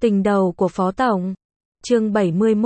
Tình đầu của Phó Tổng. Chương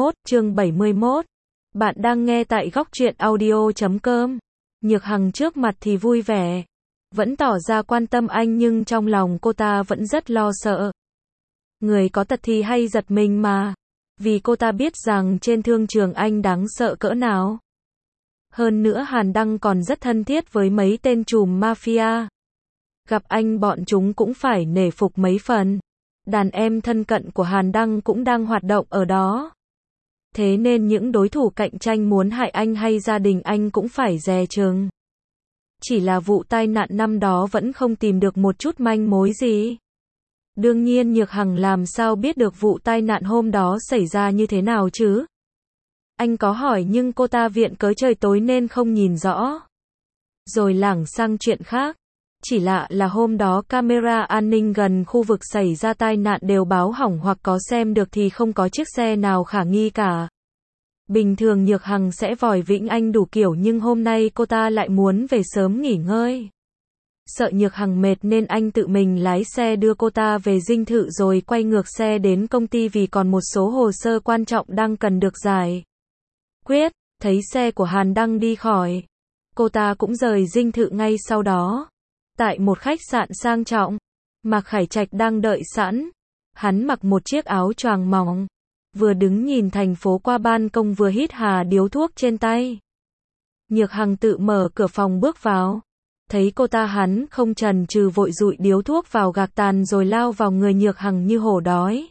71. Bạn đang nghe tại góc truyện audio.com. Nhược Hằng trước mặt thì vui vẻ, vẫn tỏ ra quan tâm anh nhưng trong lòng cô ta vẫn rất lo sợ. Người có tật thì hay giật mình mà, vì cô ta biết rằng trên thương trường anh đáng sợ cỡ nào. Hơn nữa Hàn Đăng còn rất thân thiết với mấy tên trùm mafia. Gặp anh bọn chúng cũng phải nể phục mấy phần. Đàn em thân cận của Hàn Đăng cũng đang hoạt động ở đó. Thế nên những đối thủ cạnh tranh muốn hại anh hay gia đình anh cũng phải dè chừng. Chỉ là vụ tai nạn năm đó vẫn không tìm được một chút manh mối gì. Đương nhiên Nhược Hằng làm sao biết được vụ tai nạn hôm đó xảy ra như thế nào chứ? Anh có hỏi nhưng cô ta viện cớ trời tối nên không nhìn rõ. Rồi lảng sang chuyện khác. Chỉ lạ là hôm đó camera an ninh gần khu vực xảy ra tai nạn đều báo hỏng hoặc có xem được thì không có chiếc xe nào khả nghi cả. Bình thường Nhược Hằng sẽ vòi vĩnh anh đủ kiểu nhưng hôm nay cô ta lại muốn về sớm nghỉ ngơi. Sợ Nhược Hằng mệt nên anh tự mình lái xe đưa cô ta về dinh thự rồi quay ngược xe đến công ty vì còn một số hồ sơ quan trọng đang cần được giải quyết. Thấy xe của Hàn Đăng đi khỏi, cô ta cũng rời dinh thự ngay sau đó. Tại một khách sạn sang trọng, Mạc Khải Trạch đang đợi sẵn. Hắn mặc một chiếc áo choàng mỏng, vừa đứng nhìn thành phố qua ban công vừa hít hà điếu thuốc trên tay. Nhược Hằng tự mở cửa phòng bước vào. Thấy cô ta hắn không chần chừ vội dụi điếu thuốc vào gạc tàn rồi lao vào người Nhược Hằng như hổ đói.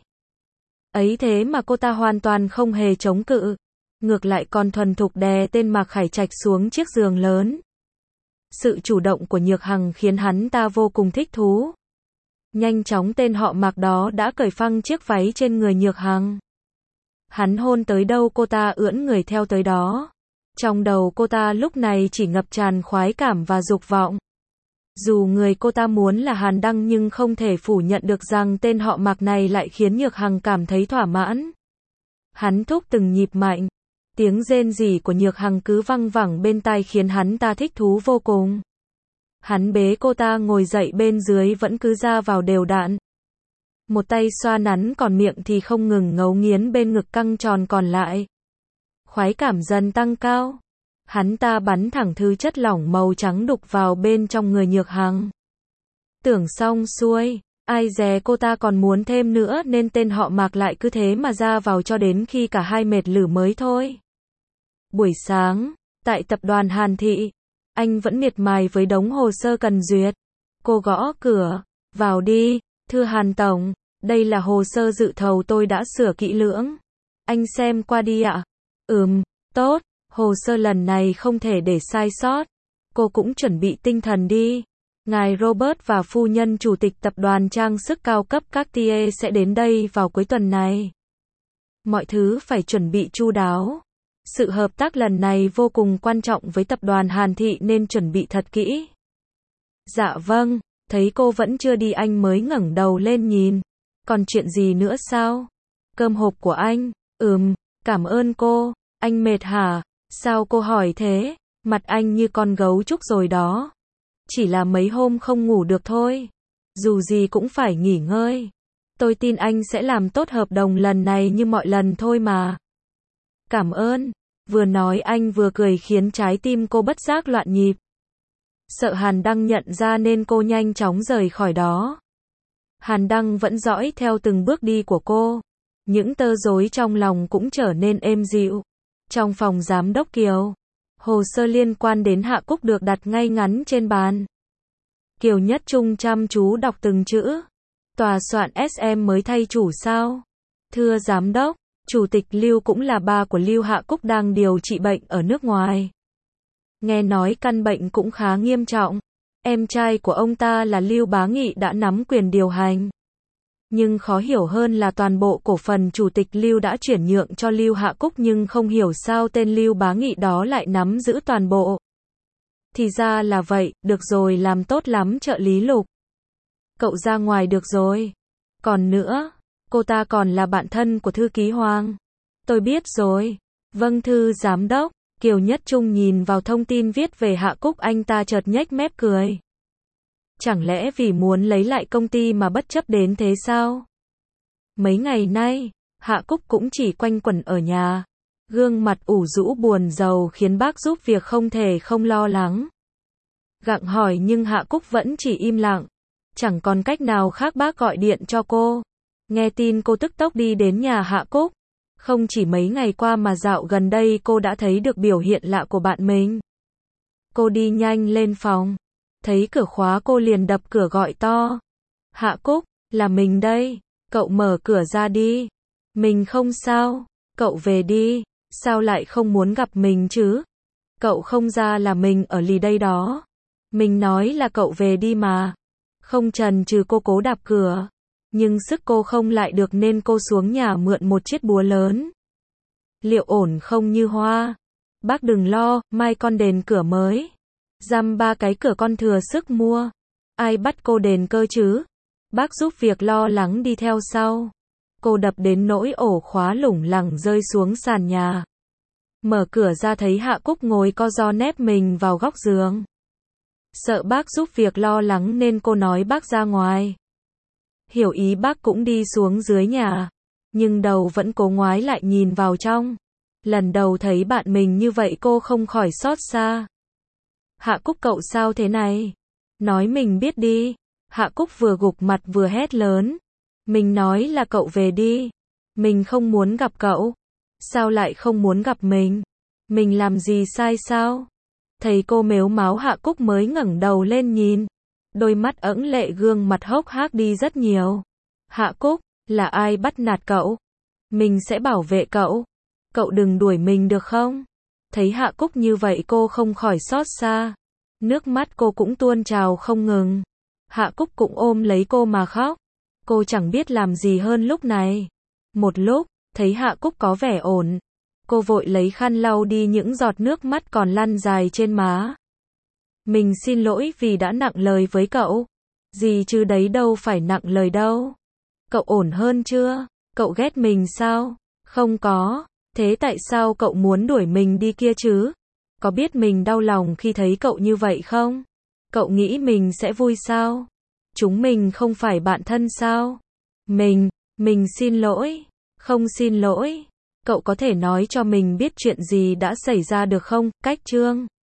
Ấy thế mà cô ta hoàn toàn không hề chống cự. Ngược lại còn thuần thục đè tên Mạc Khải Trạch xuống chiếc giường lớn. Sự chủ động của Nhược Hằng khiến hắn ta vô cùng thích thú. Nhanh chóng tên họ Mạc đó đã cởi phăng chiếc váy trên người Nhược Hằng. Hắn hôn tới đâu cô ta ưỡn người theo tới đó. Trong đầu cô ta lúc này chỉ ngập tràn khoái cảm và dục vọng. Dù người cô ta muốn là Hàn Đăng nhưng không thể phủ nhận được rằng tên họ Mạc này lại khiến Nhược Hằng cảm thấy thỏa mãn. Hắn thúc từng nhịp mạnh. Tiếng rên rỉ của Nhược Hằng cứ văng vẳng bên tai khiến hắn ta thích thú vô cùng. Hắn bế cô ta ngồi dậy bên dưới vẫn cứ ra vào đều đặn. Một tay xoa nắn còn miệng thì không ngừng ngấu nghiến bên ngực căng tròn còn lại. Khoái cảm dần tăng cao. Hắn ta bắn thẳng thứ chất lỏng màu trắng đục vào bên trong người Nhược Hằng. Tưởng xong xuôi, ai dè cô ta còn muốn thêm nữa nên tên họ Mạc lại cứ thế mà ra vào cho đến khi cả hai mệt lử mới thôi. Buổi sáng, tại tập đoàn Hàn Thị, anh vẫn miệt mài với đống hồ sơ cần duyệt. Cô gõ cửa, vào đi, thưa Hàn Tổng, đây là hồ sơ dự thầu tôi đã sửa kỹ lưỡng. Anh xem qua đi ạ. Tốt, hồ sơ lần này không thể để sai sót. Cô cũng chuẩn bị tinh thần đi. Ngài Robert và phu nhân chủ tịch tập đoàn trang sức cao cấp Cartier sẽ đến đây vào cuối tuần này. Mọi thứ phải chuẩn bị chu đáo. Sự hợp tác lần này vô cùng quan trọng với tập đoàn Hàn Thị nên chuẩn bị thật kỹ. Dạ vâng, thấy cô vẫn chưa đi anh mới ngẩng đầu lên nhìn. Còn chuyện gì nữa sao? Cơm hộp của anh. Cảm ơn cô. Anh mệt hả? Sao cô hỏi thế? Mặt anh như con gấu trúc rồi đó. Chỉ là mấy hôm không ngủ được thôi. Dù gì cũng phải nghỉ ngơi. Tôi tin anh sẽ làm tốt hợp đồng lần này như mọi lần thôi mà. Cảm ơn. Vừa nói anh vừa cười khiến trái tim cô bất giác loạn nhịp. Sợ Hàn Đăng nhận ra nên cô nhanh chóng rời khỏi đó. Hàn Đăng vẫn dõi theo từng bước đi của cô. Những tơ rối trong lòng cũng trở nên êm dịu. Trong phòng giám đốc Kiều, hồ sơ liên quan đến Hạ Cúc được đặt ngay ngắn trên bàn. Kiều Nhất Trung chăm chú đọc từng chữ. Tòa soạn SM mới thay chủ sao? Thưa giám đốc, Chủ tịch Lưu cũng là ba của Lưu Hạ Cúc đang điều trị bệnh ở nước ngoài. Nghe nói căn bệnh cũng khá nghiêm trọng. Em trai của ông ta là Lưu Bá Nghị đã nắm quyền điều hành. Nhưng khó hiểu hơn là toàn bộ cổ phần Chủ tịch Lưu đã chuyển nhượng cho Lưu Hạ Cúc nhưng không hiểu sao tên Lưu Bá Nghị đó lại nắm giữ toàn bộ. Thì ra là vậy, được rồi, làm tốt lắm trợ lý Lục. Cậu ra ngoài được rồi. Còn nữa, cô ta còn là bạn thân của thư ký Hoàng. Tôi biết rồi. Vâng thưa giám đốc. Kiều Nhất Trung nhìn vào thông tin viết về Hạ Cúc anh ta chợt nhếch mép cười. Chẳng lẽ vì muốn lấy lại công ty mà bất chấp đến thế sao? Mấy ngày nay, Hạ Cúc cũng chỉ quanh quẩn ở nhà. Gương mặt ủ rũ buồn rầu khiến bác giúp việc không thể không lo lắng. Gặng hỏi nhưng Hạ Cúc vẫn chỉ im lặng. Chẳng còn cách nào khác bác gọi điện cho cô. Nghe tin cô tức tốc đi đến nhà Hạ Cúc. Không chỉ mấy ngày qua mà dạo gần đây cô đã thấy được biểu hiện lạ của bạn mình. Cô đi nhanh lên phòng. Thấy cửa khóa cô liền đập cửa gọi to. Hạ Cúc, là mình đây. Cậu mở cửa ra đi. Mình không sao. Cậu về đi. Sao lại không muốn gặp mình chứ? Cậu không ra là mình ở lì đây đó. Mình nói là cậu về đi mà. Không chần chừ cô cố đạp cửa. Nhưng sức cô không lại được nên cô xuống nhà mượn một chiếc búa lớn. Liệu ổn không Như Hoa? Bác đừng lo, mai con đền cửa mới. Dăm 3 cái cửa con thừa sức mua. Ai bắt cô đền cơ chứ? Bác giúp việc lo lắng đi theo sau. Cô đập đến nỗi ổ khóa lủng lẳng rơi xuống sàn nhà. Mở cửa ra thấy Hạ Cúc ngồi co ro nép mình vào góc giường. Sợ bác giúp việc lo lắng nên cô nói bác ra ngoài. Hiểu ý bác cũng đi xuống dưới nhà. Nhưng đầu vẫn cố ngoái lại nhìn vào trong. Lần đầu thấy bạn mình như vậy cô không khỏi xót xa. Hạ Cúc cậu sao thế này? Nói mình biết đi. Hạ Cúc vừa gục mặt vừa hét lớn. Mình nói là cậu về đi. Mình không muốn gặp cậu. Sao lại không muốn gặp mình? Mình làm gì sai sao? Thấy cô mếu máo Hạ Cúc mới ngẩng đầu lên nhìn. Đôi mắt ẩn lệ gương mặt hốc hác đi rất nhiều. Hạ Cúc, là ai bắt nạt cậu? Mình sẽ bảo vệ cậu. Cậu đừng đuổi mình được không? Thấy Hạ Cúc như vậy cô không khỏi xót xa. Nước mắt cô cũng tuôn trào không ngừng. Hạ Cúc cũng ôm lấy cô mà khóc. Cô chẳng biết làm gì hơn lúc này. Một lúc, thấy Hạ Cúc có vẻ ổn. Cô vội lấy khăn lau đi những giọt nước mắt còn lăn dài trên má. Mình xin lỗi vì đã nặng lời với cậu. Gì chứ đấy đâu phải nặng lời đâu. Cậu ổn hơn chưa? Cậu ghét mình sao? Không có. Thế tại sao cậu muốn đuổi mình đi kia chứ? Có biết mình đau lòng khi thấy cậu như vậy không? Cậu nghĩ mình sẽ vui sao? Chúng mình không phải bạn thân sao? Mình xin lỗi. Không xin lỗi. Cậu có thể nói cho mình biết chuyện gì đã xảy ra được không? Cách Trương